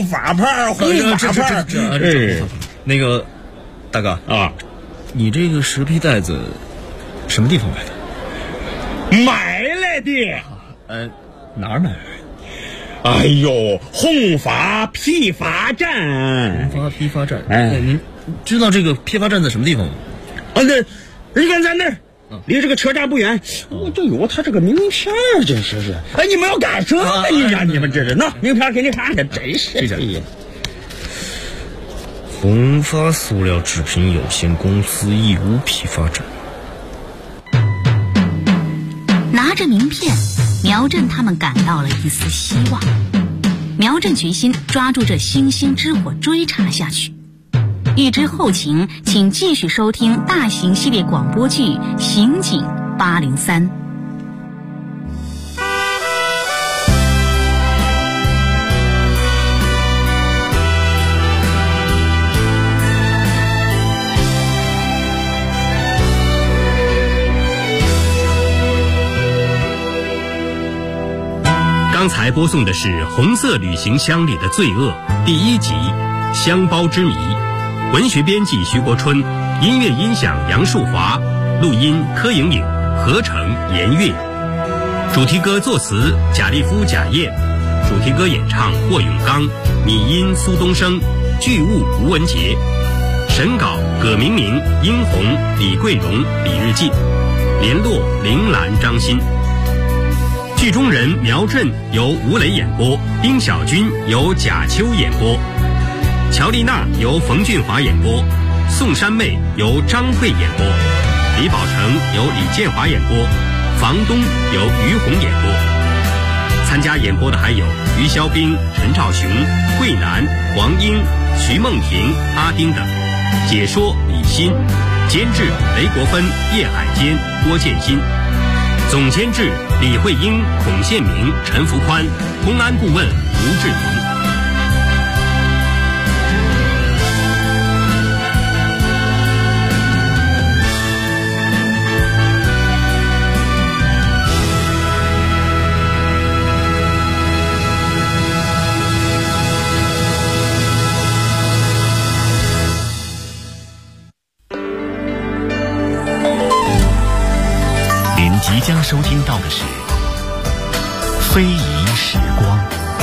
那个大哥啊，你这个蛇皮袋子什么地方买的？ 买来的。 哪儿买？ 哎呦，红发批发站。 红发批发站。您知道这个批发站在什么地方吗？ 你看在那儿，离这个车站不远。我就有他这个名片，真是。你们要干什么呀？你们这是那名片给你看看，真是。 红发塑料制品有限公司义乌批发站。 拿着名片，苗振他们感到了一丝希望。苗振决心抓住这星星之火追查下去。欲知后情，请继续收听大型系列广播剧《刑警803》。 刚才播送的是《红色旅行箱里的罪恶》第1集《香包之谜》。 文学编辑徐国春，音乐音响杨树华，录音柯莹莹，合成严月。主题歌作词贾立夫、贾燕，主题歌演唱霍永刚，拟音苏东升，剧务吴文杰，审稿葛明明、殷红、李桂荣、李日进，联络铃兰、张欣。剧中人苗震由吴磊演播，丁小军由贾秋演播，乔丽娜由冯俊华演播，宋山妹由张慧演播，李宝成由李建华演播，房东由于红演播。参加演播的还有于肖兵、陈兆雄、桂南、黄英、徐梦婷、阿丁等。解说李欣，监制雷国芬、叶海坚、郭建新，总监制李慧英、孔宪明、陈福宽，公安顾问吴志平。 即将收听到的是非遗时光。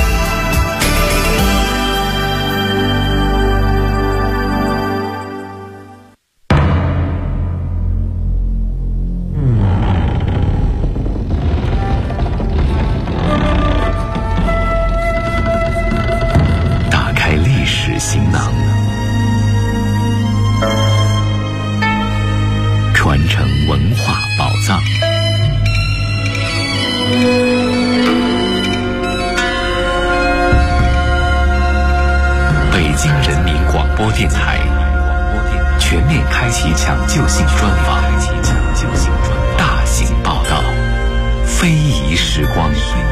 打开历史行囊，传承文化宝藏。北京人民广播电台全面开启抢救性专访，大型报道，非遗时光。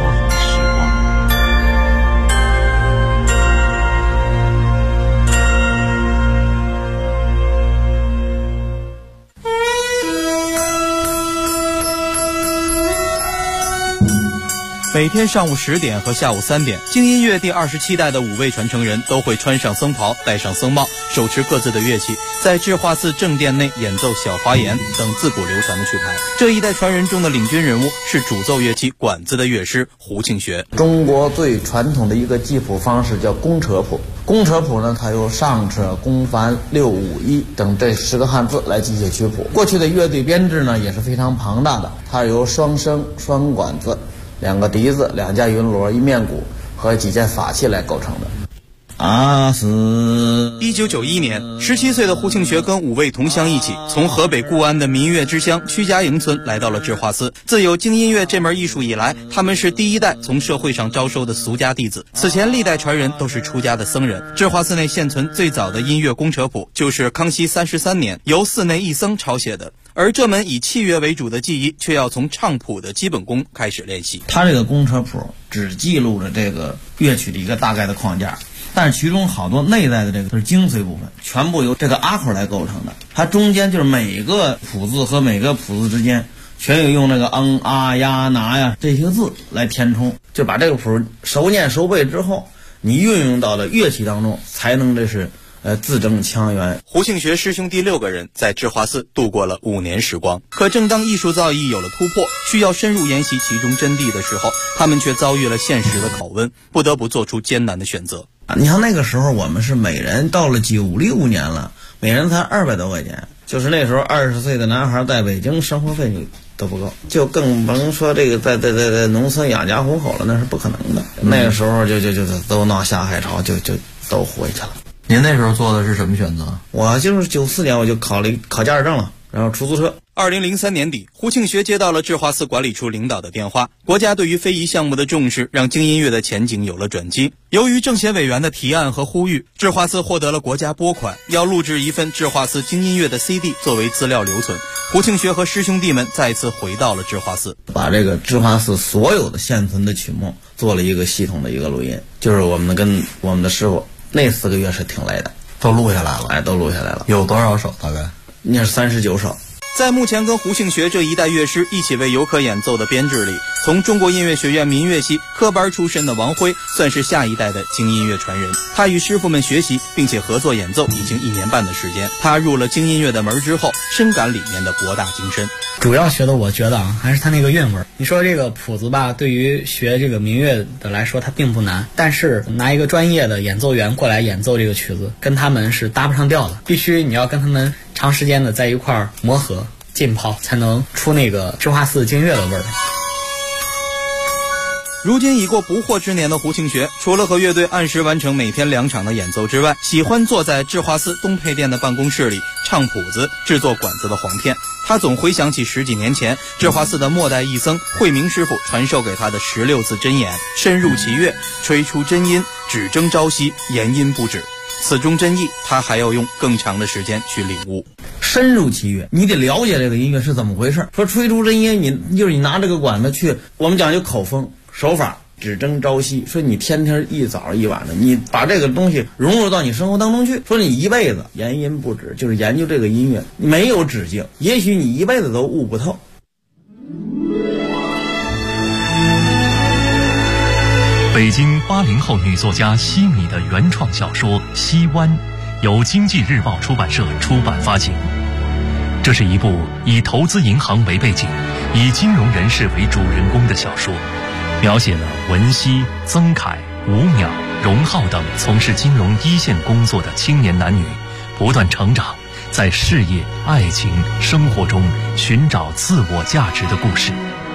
每天上午10点和下午3点，京音乐第27代的5位传承人都会穿上僧袍，戴上僧帽，手持各自的乐器，在智化寺正殿内演奏小花言等自古流传的曲牌。这一代传人中的领军人物是主奏乐器管子的乐师胡庆学。 中国最传统的一个记谱方式叫公车谱。公车谱呢，它由上车、公繁、六五一等这10个汉字来记写曲谱。过去的乐队编制呢也是非常庞大的，它由双笙、双管子、2个笛子、2架云锣、1面鼓和几件法器来构成的。 1991年，17岁的胡庆学跟5位同乡一起，从河北固安的民乐之乡屈家营村来到了智化寺。自有京音乐这门艺术以来，他们是第一代从社会上招收的俗家弟子。此前历代传人都是出家的僧人。智化寺内现存最早的音乐公车谱，就是康熙33年由寺内一僧抄写的。而这门以器乐为主的技艺，却要从唱谱的基本功开始练习。 它这个公车谱只记录了这个乐曲的一个大概的框架，但是其中好多内在的这个是精髓部分，全部由这个阿口来构成的。它中间就是每个谱字和每个谱字之间，全有用那个啊呀拿呀这些字来填充，就把这个谱熟念熟背之后，你运用到了乐器当中，才能这是字正腔圆。 胡庆学师兄弟6个人在智化寺度过了5年时光。可正当艺术造诣有了突破，需要深入研习其中真谛的时候，他们却遭遇了现实的拷问，不得不做出艰难的选择。 你像那个时候我们是每人到了96年了，每人才200多块钱，就是那时候20岁的男孩在北京生活费都不够，就更甭说这个在农村养家糊口了，那是不可能的。那个时候就都闹下海潮，就都回去了。 您那时候做的是什么选择？ 我就是94年我就考驾驶证了，然后出租车。 2003年底，胡庆学接到了智化寺管理处领导的电话，国家对于非遗项目的重视让京音乐的前景有了转机。由于政协委员的提案和呼吁，智化寺获得了国家拨款，要录制一份智化寺京音乐的 CD 作为资料留存。胡庆学和师兄弟们再次回到了智化寺， 把这个智化寺所有的现存的曲目做了一个系统的一个录音，就是我们跟我们的师傅那4个月是挺累的， 都录下来了。 都录下来了。 有多少首？大概那是39首。 在目前跟胡庆学这一代乐师一起为游客演奏的编制里， 从中国音乐学院民乐系科班出身的王辉算是下一代的京音乐传人。他与师傅们学习并且合作演奏已经1年半的时间。他入了京音乐的门之后，深感里面的博大精深。 主要学的我觉得还是他那个韵味。你说这个谱子吧，对于学这个民乐的来说它并不难，但是拿一个专业的演奏员过来演奏这个曲子，跟他们是搭不上调的，必须你要跟他们长时间的在一块儿磨合浸泡，才能出那个智化寺京乐的味儿。 如今已过不惑之年的胡庆学，除了和乐队按时完成每天2场的演奏之外，喜欢坐在智化寺东配殿的办公室里唱谱子、制作管子的簧片。他总回想起10几年前智化寺的末代义僧慧明师傅传授给他的16字真言：深入其乐，吹出真音，只争朝夕，言音不止。此中真意，他还要用更长的时间去领悟。 深入其乐，你得了解这个音乐是怎么回事。说吹出真音，你拿这个管子去，我们讲究口风手法，只争朝夕。说你天天一早一晚的，你把这个东西融入到你生活当中去。说你一辈子言音不止，就是研究这个音乐，没有止境，也许你一辈子都悟不透。 北京80后女作家西米的原创小说《西湾》，由经济日报出版社出版发行。这是一部以投资银行为背景，以金融人士为主人公的小说，描写了文熙、曾凯、吴淼、荣浩等从事金融一线工作的青年男女不断成长，在事业、爱情、生活中寻找自我价值的故事。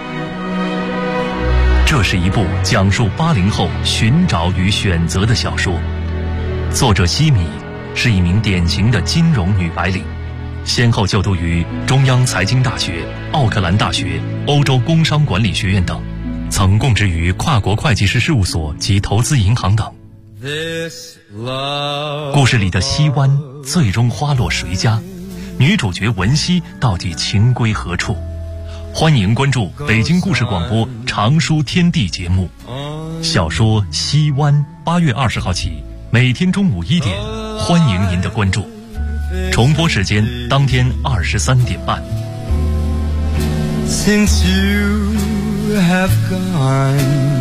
这是一部讲述80后寻找与选择的小说。作者西米是一名典型的金融女白领，先后就读于中央财经大学、奥克兰大学、欧洲工商管理学院等，曾供职于跨国会计师事务所及投资银行等。故事里的西湾最终花落谁家？女主角文熙到底情归何处？欢迎关注北京故事广播常书天地节目。小说《西湾》8月20号起，每天中午1点，欢迎您的关注。重播时间当天23点半。 Since you have gone,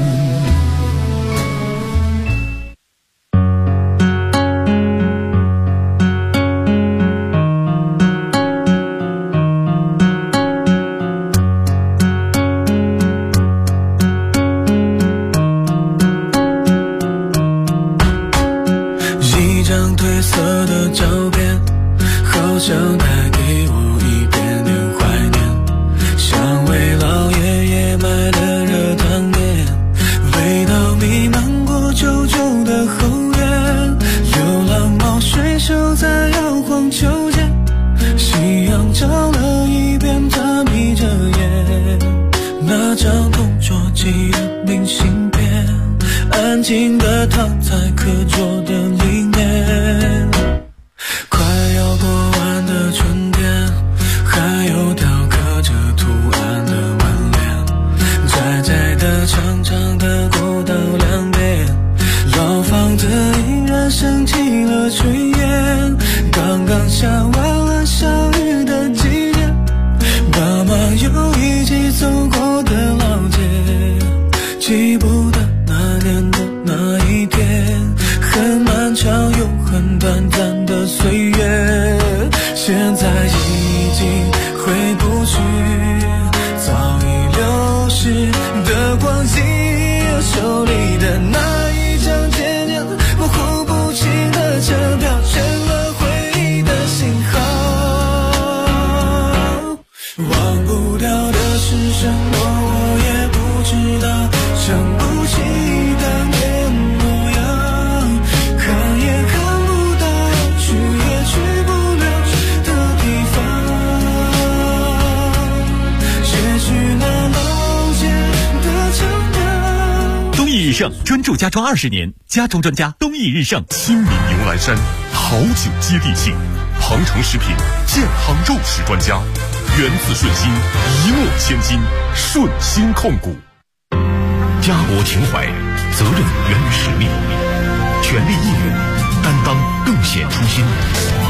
专注家装20年，家装专家东益日盛。亲民牛栏山，好酒接地气。鹏程食品健康肉食专家，源自顺心，一诺千金，顺心控股。家国情怀，责任源于实力，全力义务，担当更显初心。北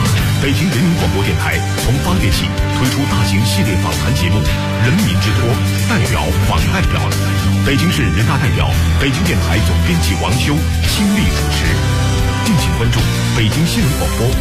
北京人民广播电台从8月起推出大型系列访谈节目《人民之托》，代表访代表，北京市人大代表、北京电台总编辑王修亲力主持。敬请关注北京新闻广播